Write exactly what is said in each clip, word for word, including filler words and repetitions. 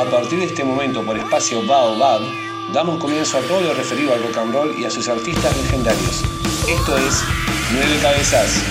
A partir de este momento, por espacio Baobab, damos comienzo a todo lo referido al rock and roll y a sus artistas legendarios. Esto es Nueve Cabezas.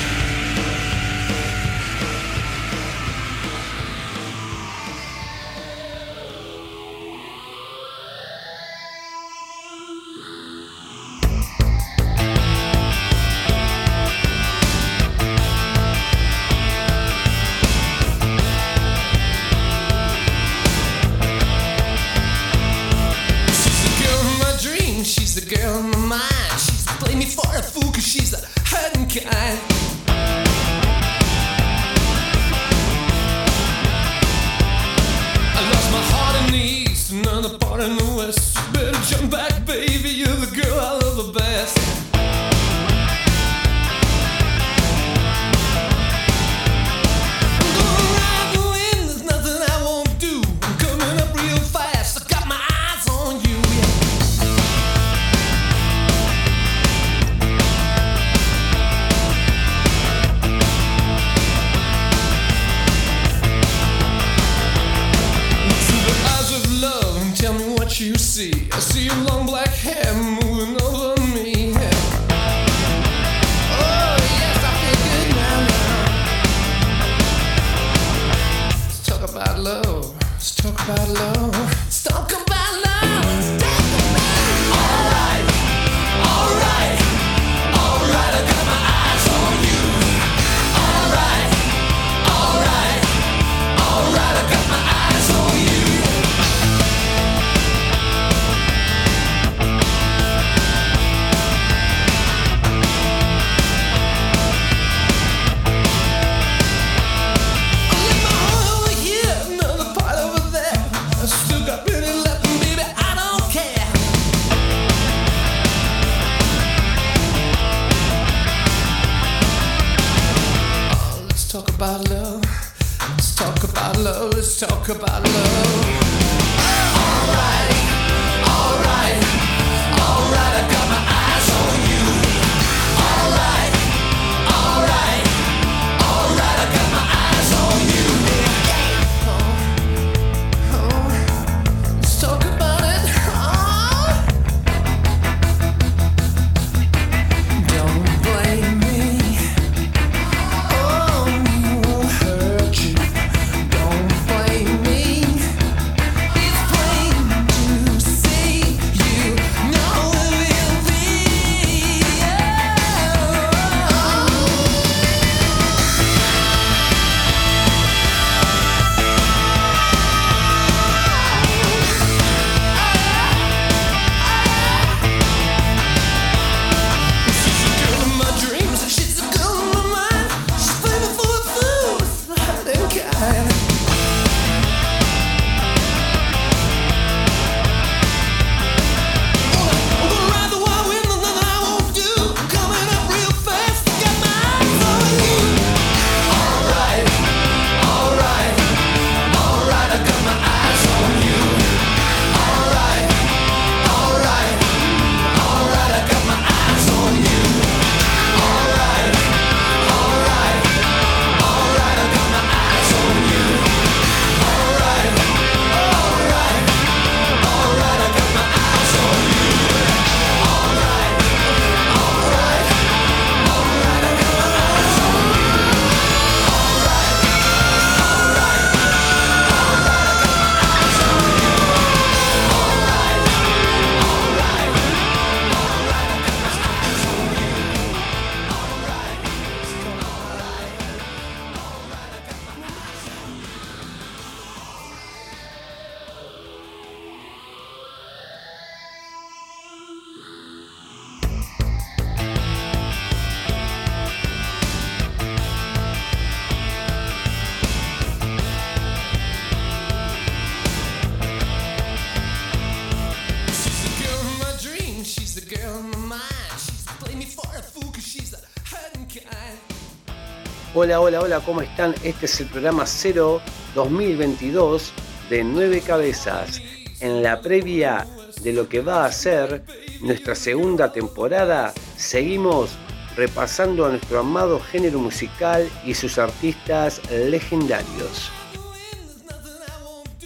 Hola, hola, hola, ¿cómo están? Este es el programa cero dos mil veintidós de Nueve Cabezas. En la previa de lo que va a ser nuestra segunda temporada, seguimos repasando a nuestro amado género musical y sus artistas legendarios.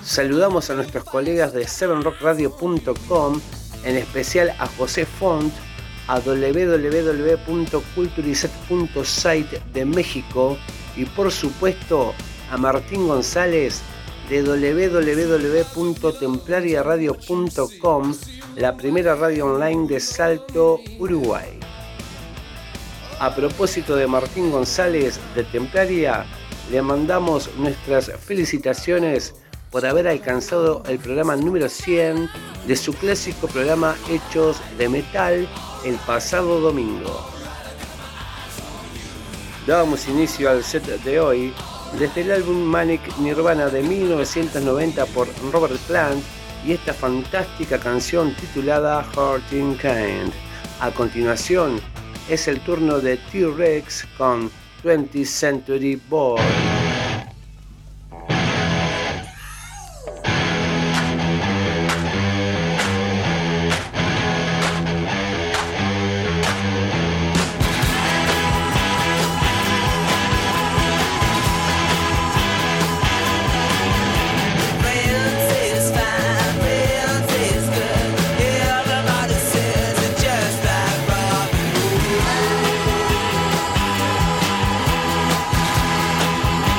Saludamos a nuestros colegas de seven rock radio punto com, en especial a José Font, a doble u doble u doble u punto culturizet punto site de México y por supuesto a Martín González de doble u doble u doble u punto templaria radio punto com, la primera radio online de Salto, Uruguay. A propósito de Martín González de Templaria, le mandamos nuestras felicitaciones por haber alcanzado el programa número cien de su clásico programa Hechos de Metal el pasado domingo. Dábamos inicio al set de hoy desde el álbum Manic Nirvana de mil novecientos noventa por Robert Plant y esta fantástica canción titulada Hurting Kind. A continuación es el turno de T-Rex con twentieth Century Boy. We'll be right back.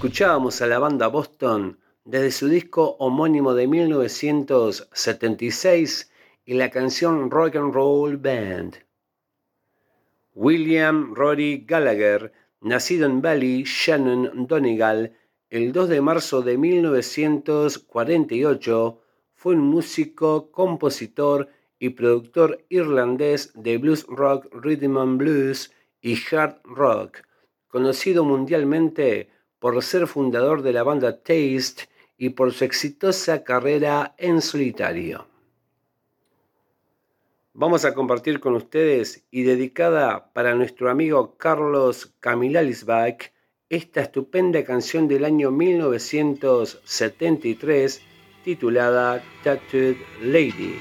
Escuchábamos a la banda Boston desde su disco homónimo de mil novecientos setenta y seis y la canción Rock and Roll Band. William Rory Gallagher, nacido en Ballyshannon, Donegal, el dos de marzo de mil novecientos cuarenta y ocho, fue un músico, compositor y productor irlandés de blues rock, rhythm and blues y hard rock, conocido mundialmente por ser fundador de la banda Taste y por su exitosa carrera en solitario. Vamos a compartir con ustedes y dedicada para nuestro amigo Carlos Camilalisbach esta estupenda canción del año mil novecientos setenta y tres titulada Tattooed Lady.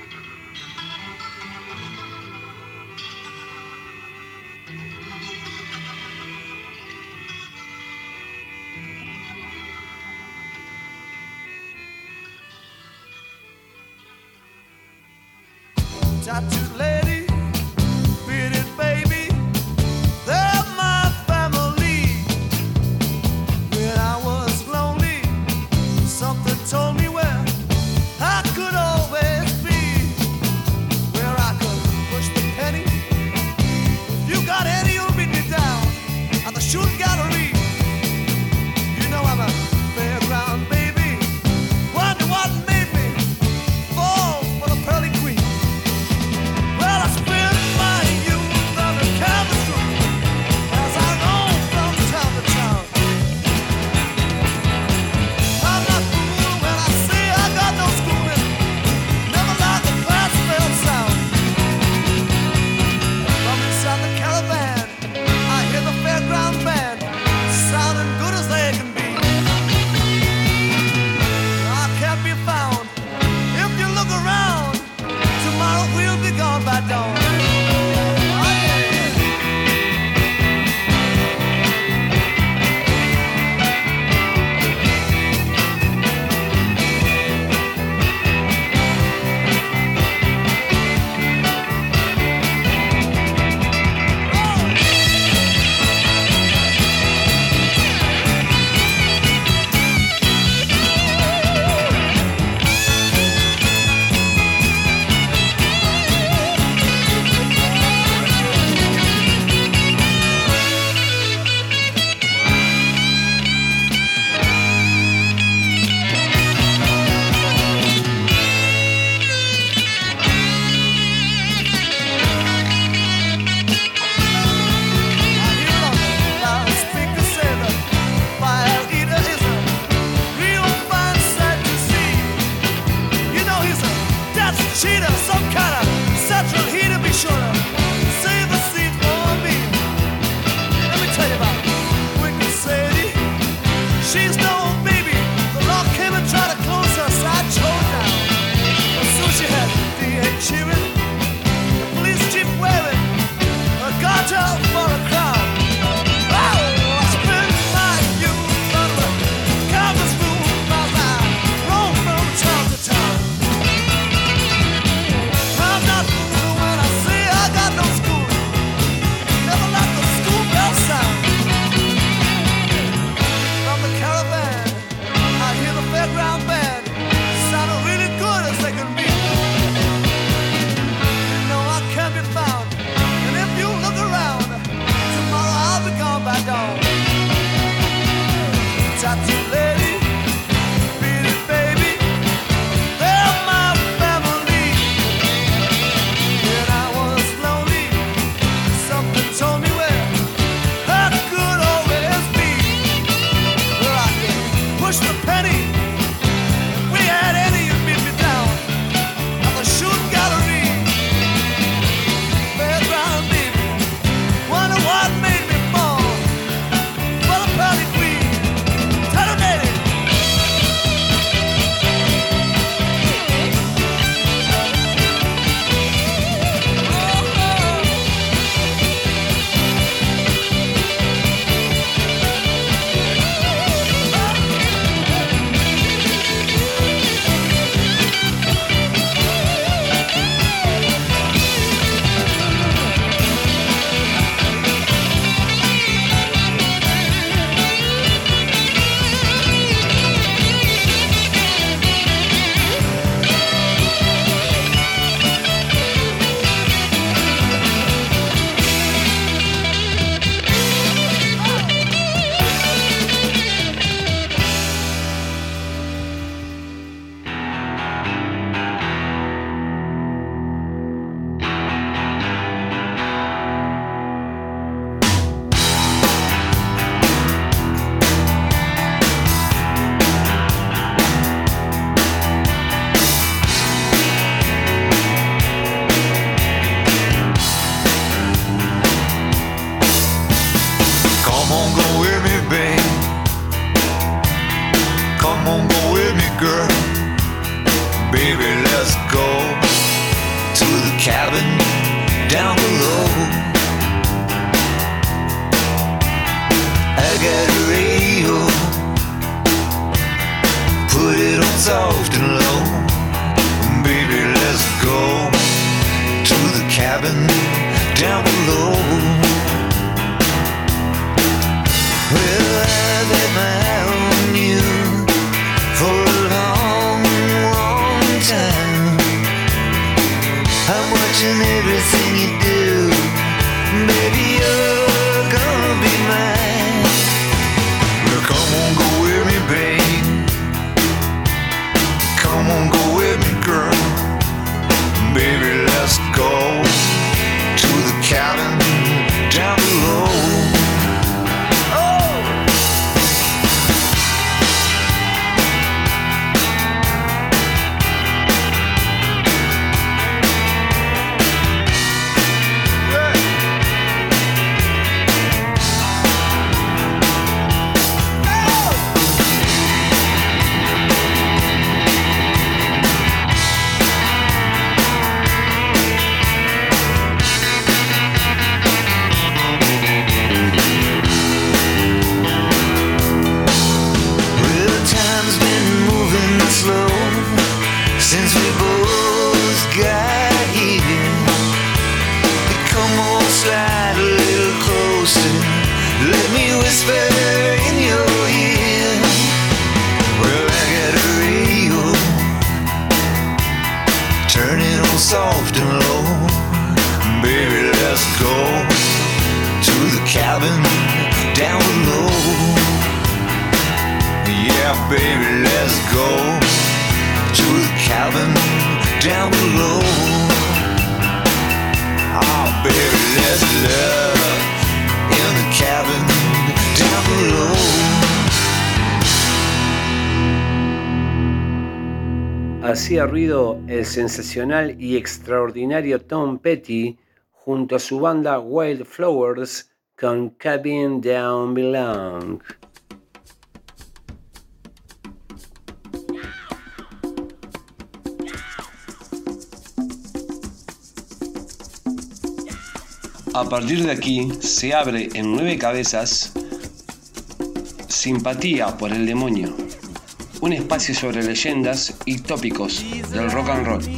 Tattooed lady, bearded baby, they're my family. When I was lonely, something told me where I could always be, where I could push the penny. If you got any, you'll meet me down at the shooting gallery. You know I'm a fairground baby. Wonder what made me fall for the pearly queen. Well, I spent my youth on the canvas room as I roamed from town to town. I'm not fool when I say I got no schooling, never like a class failed sound. From inside the caravan, I hear the fairground band sounding good as they can be. I can't be found if you look around. Tomorrow we'll be gone by dawn. Oh, yeah, yeah. I hear the loudspeaker say the fire eater is a real fine sight to see. You know he's a that's cheater, some kind of central heater. Be sure to save the seat for me. Let me tell you about Wicked Sadie. She's no baby. The law came and tried to close her side chode down. But soon she had D A cheering, the police chief wearing a garter for a crowd. Oh, I spent my youth on the canvas room as I roamed from town to town. I'm watching everything you do. Baby, you're gonna be mine. Well, come on, go with me, babe. Come on, go with me, girl. Baby, let's go to the cabin down below. Since we both got here, come on, slide a little closer. Let me whisper in your ear. Well, I got a radio, turn it on soft and low. Baby, let's go to the cabin down below. Yeah, baby, let's go to the cabin down below. Oh, baby, let's love in the cabin down below. Hacía ruido el sensacional y extraordinario Tom Petty junto a su banda Wildflowers con Cabin Down Below. A partir de aquí se abre en Nueve Cabezas Simpatía por el Demonio, un espacio sobre leyendas y tópicos del rock and roll.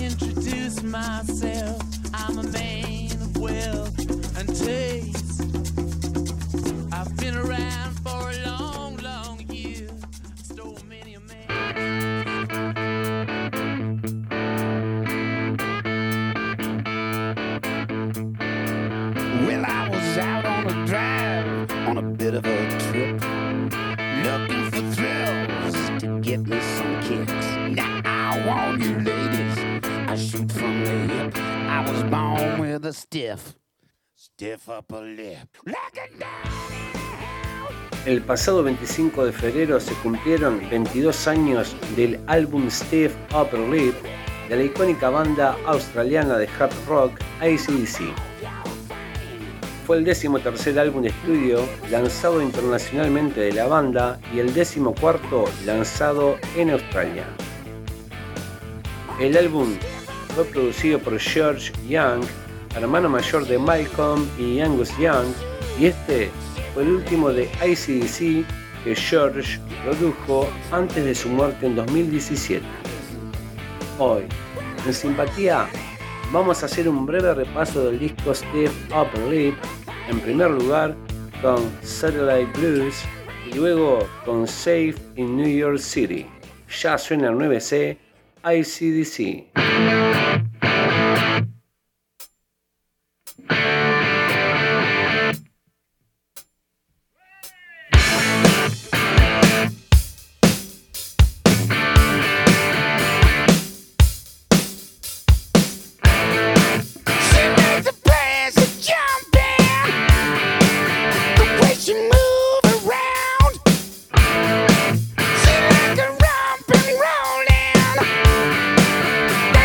El pasado veinticinco de febrero se cumplieron veintidós años del álbum Stiff Upper Lip de la icónica banda australiana de hard rock A C D C. Fue el decimotercer álbum de estudio lanzado internacionalmente de la banda y el decimocuarto lanzado en Australia. El álbum fue producido por George Young, hermano mayor de Malcolm y Angus Young, y este fue el último de A C D C que George produjo antes de su muerte en dos mil diecisiete. Hoy, en Simpatía, vamos a hacer un breve repaso del disco Stiff Upper Lip, en primer lugar con Satellite Blues y luego con Safe in New York City. Ya suena el nueve C, A C D C. That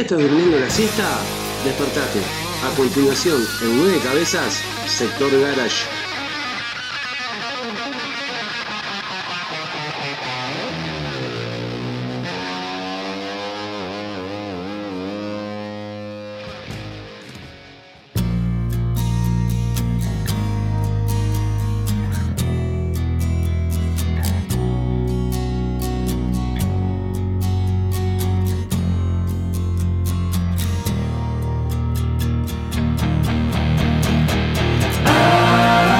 estás durmiendo la siesta? Despertate. A continuación, en Nueve Cabezas, Sector Garage. Ah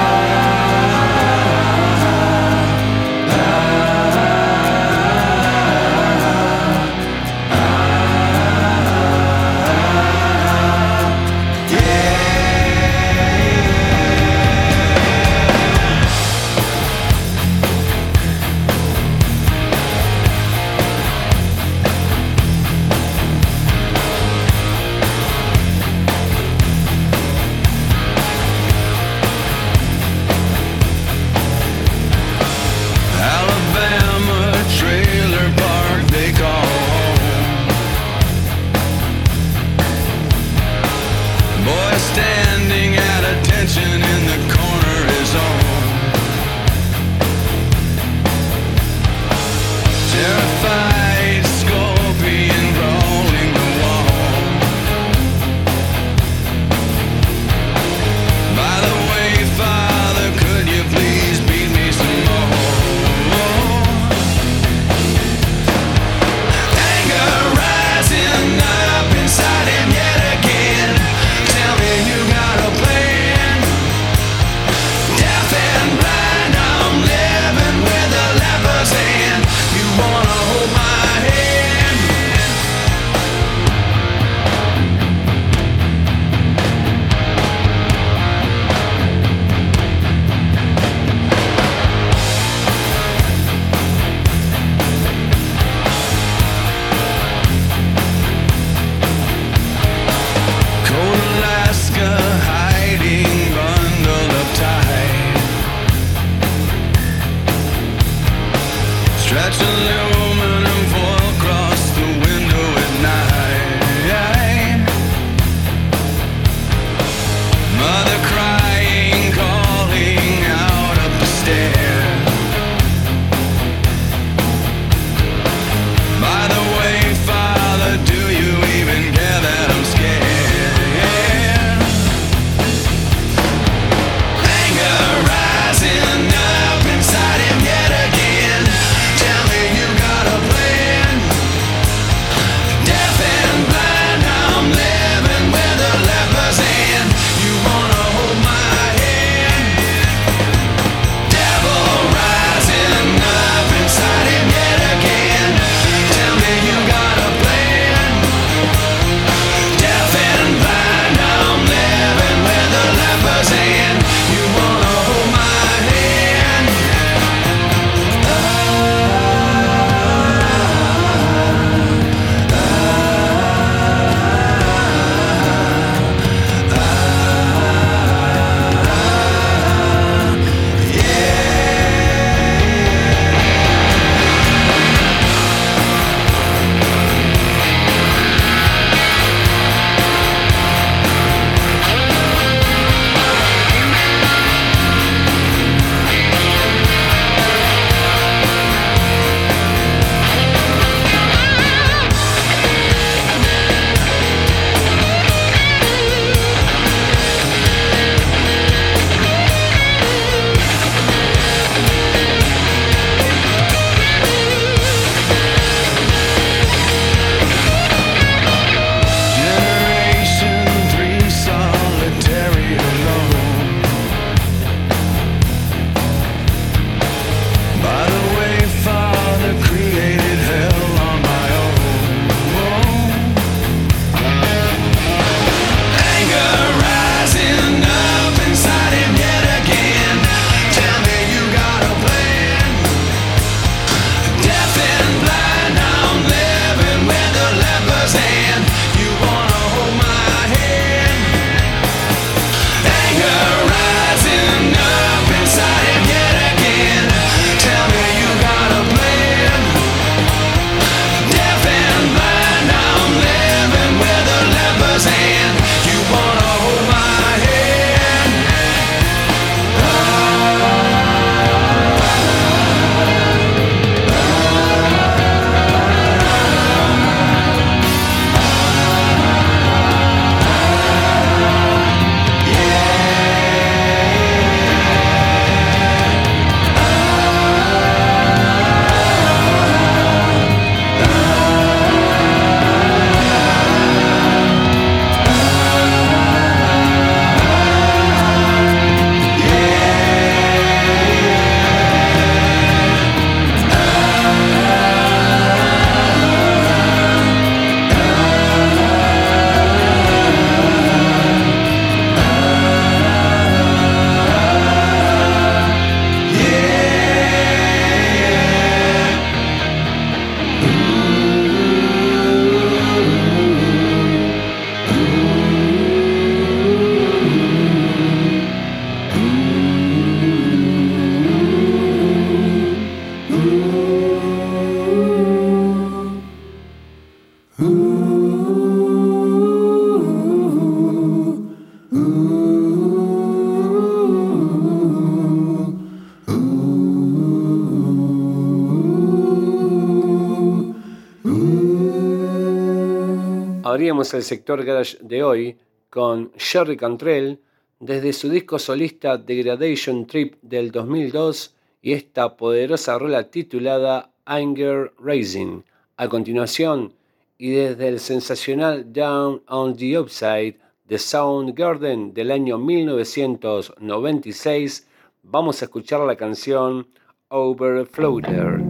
Arrancamos el sector garage de hoy con Jerry Cantrell desde su disco solista Degradation Trip del dos mil dos y esta poderosa rola titulada Anger Rising. A continuación, y desde el sensacional Down on the Upside de Soundgarden del año mil novecientos noventa y seis, vamos a escuchar la canción Overfloater.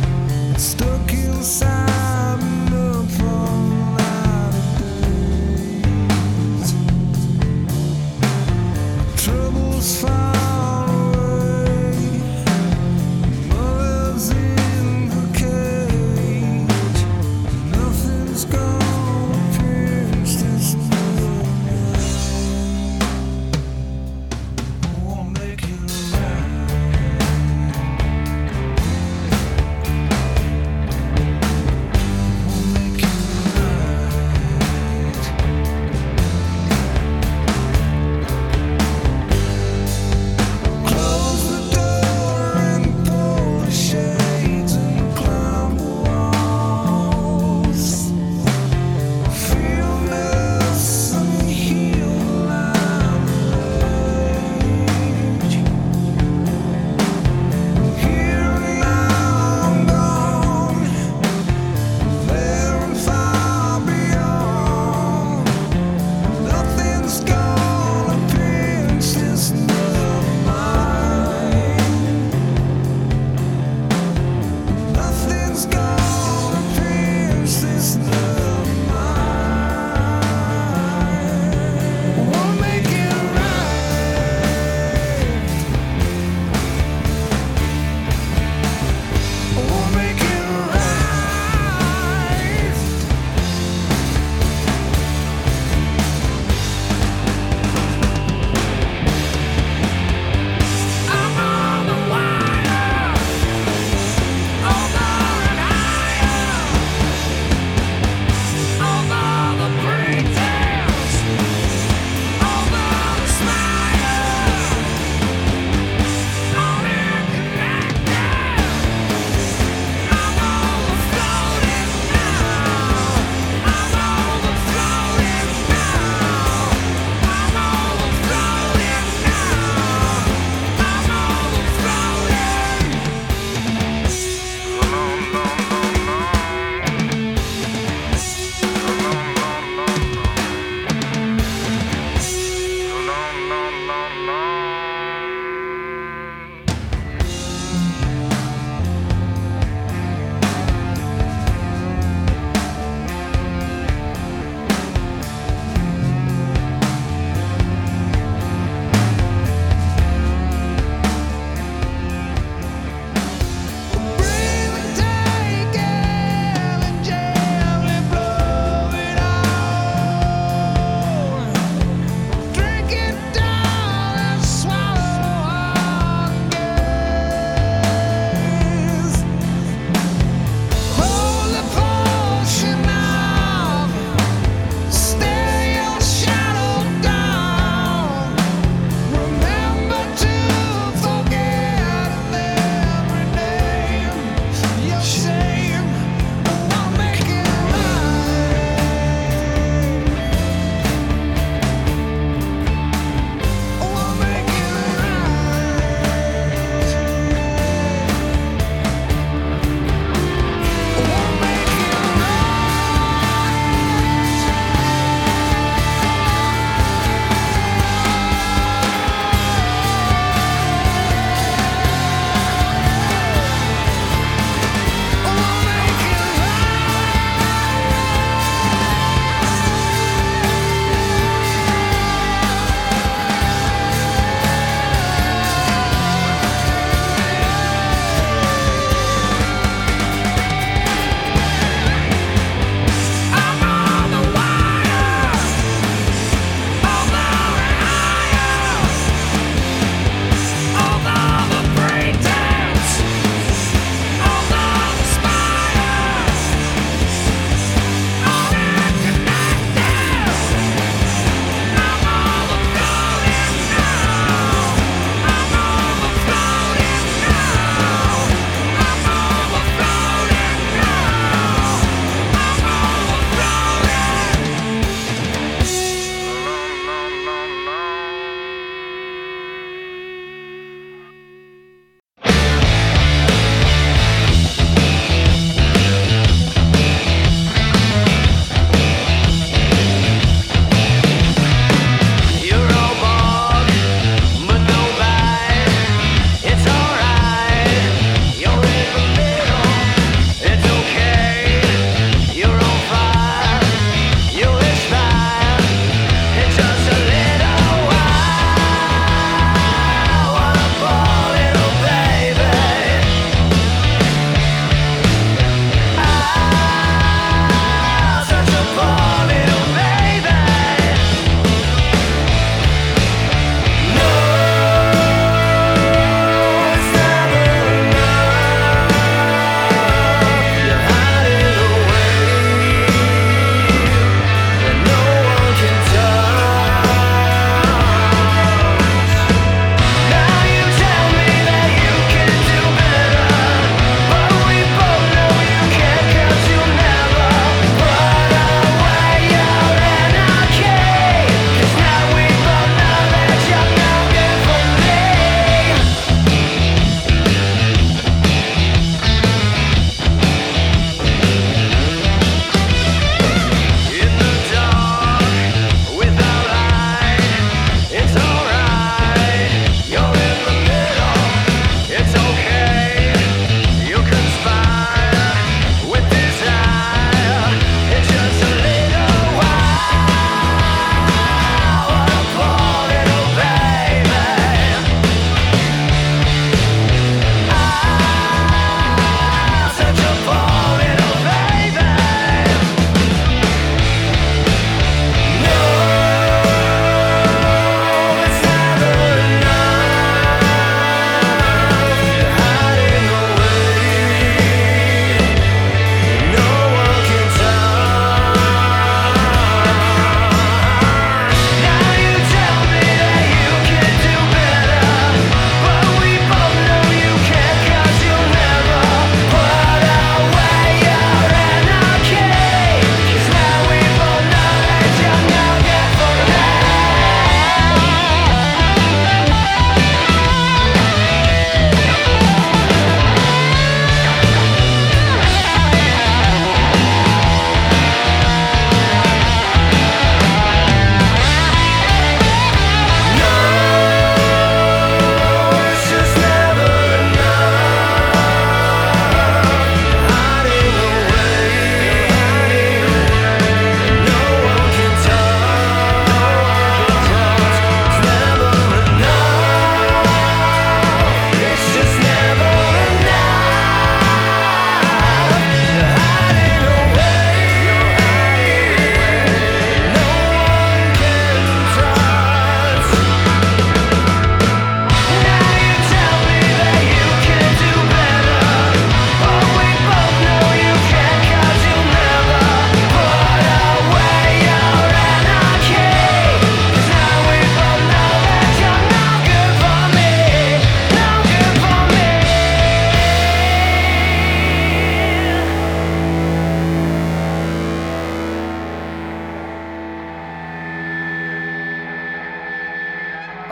Stuck inside me up all night.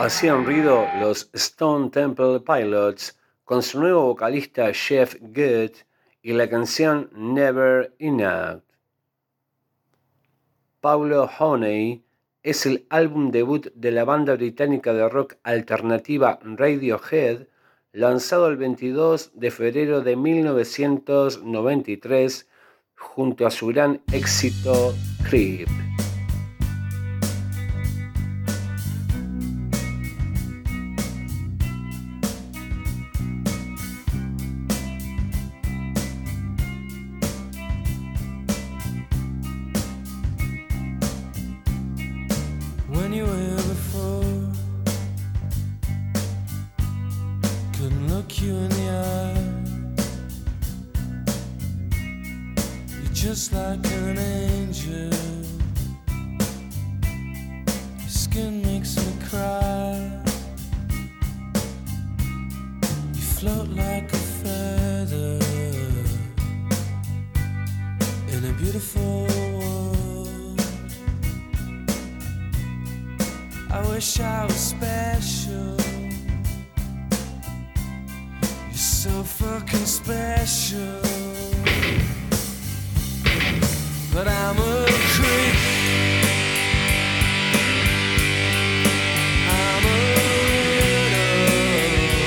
Hacían ruido los Stone Temple Pilots con su nuevo vocalista Jeff Good y la canción Never Enough. Paulo Honey es el álbum debut de la banda británica de rock alternativa Radiohead, lanzado el veintidós de febrero de mil novecientos noventa y tres junto a su gran éxito Creep. Just like an angel, your skin makes me cry. You float like a feather in a beautiful world. I wish I was special. You're so fucking special. But I'm a creep. I'm a widow.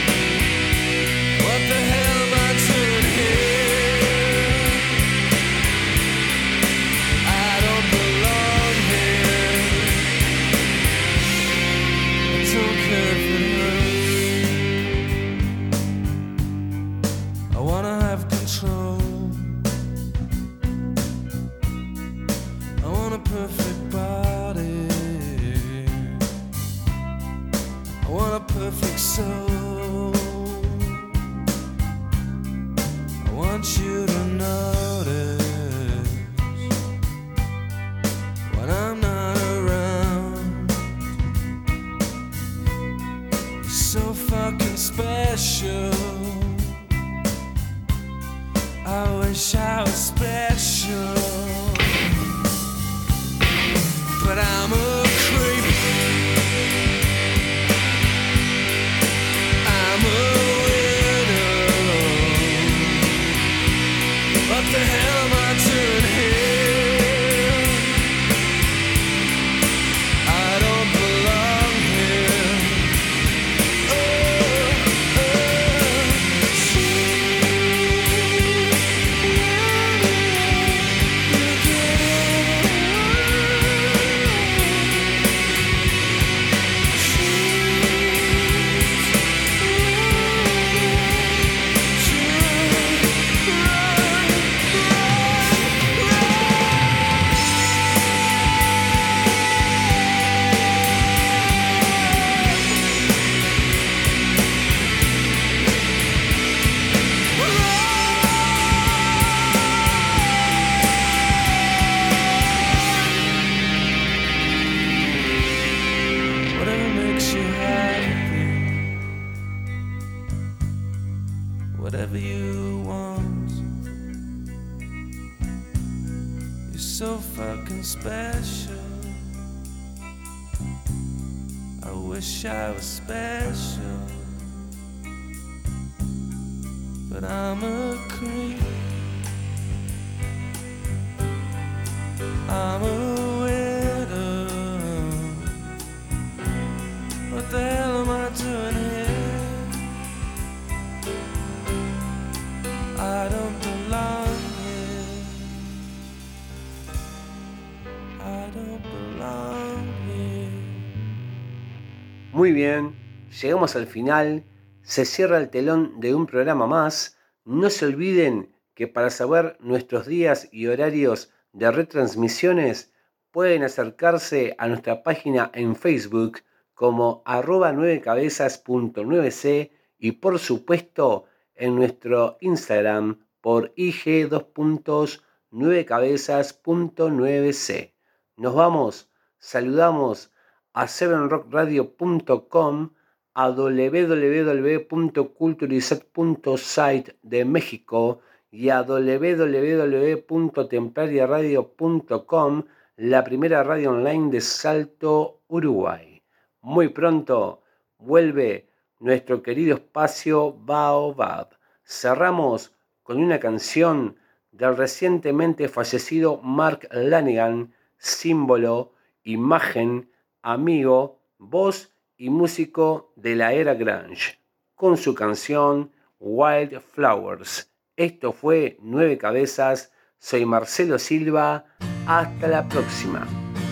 What the hell am I doing here? I don't belong here. I don't care if it hurts. I wanna have control. Perfect body, I want a perfect soul. I want you to notice when I'm not around. You're so fucking special. I wish I was special. But I'm a creep. I'm a widow. What the hell am I doing here? I don't belong here. Oh, oh, whatever you want. You're so fucking special. I wish I was special, but I'm a creep. I'm a widow. What the hell am I doing here? I don't belong here. I don't belong here. Muy bien, llegamos al final, se cierra el telón de un programa más. No se olviden que para saber nuestros días y horarios de retransmisiones pueden acercarse a nuestra página en Facebook como arroba nueve cabezas punto nueve c y por supuesto en nuestro Instagram por I G dos puntos nueve cabezas punto nueve c. Nos vamos, saludamos a seven rock radio punto com, a w w w punto culturizat punto site de México y a w w w punto templaria radio punto com, la primera radio online de Salto, Uruguay. Muy pronto vuelve nuestro querido espacio Baobab. Cerramos con una canción del recientemente fallecido Mark Lanegan, símbolo, imagen, amigo, voz y músico de la era grunge, con su canción Wildflowers. Esto fue Nueve Cabezas. Soy Marcelo Silva. Hasta la próxima.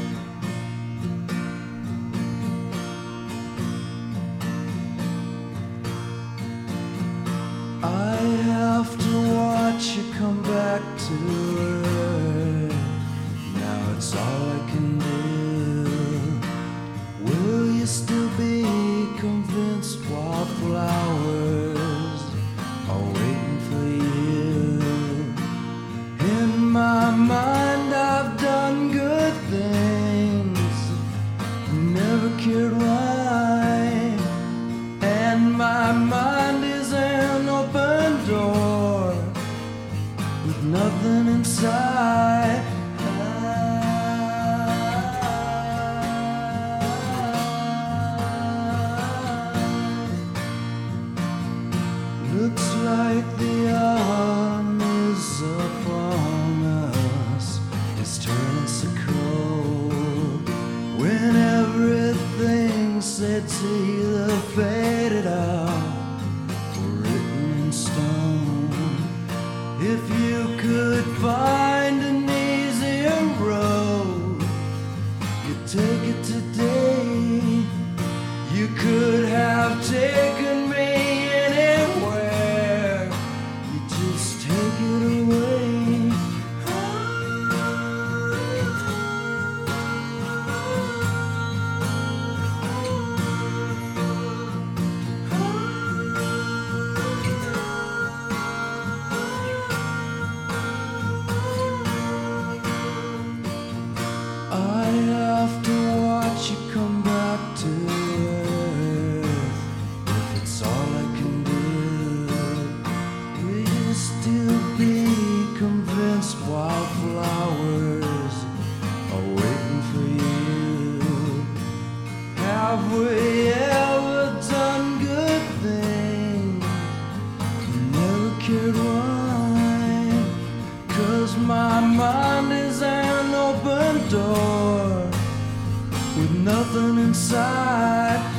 I have to watch you come back to earth. Now it's all I can do. Will you still be convinced while flowers are waiting for you? In my mind I've done good things, never cared why, and my mind is an open door with nothing inside. Looks like the autumn is upon us. It's turning so cold when everything said to either faded out or written in stone. If you could find an easier road, you'd take it today. You could have taken me anywhere. You just take it away. I have to watch you come back to earth. If it's all I can do, will you still be convinced while flowers are waiting for you? Have we ever done good things? Never cared why. 'Cause my mind is an open door with nothing inside.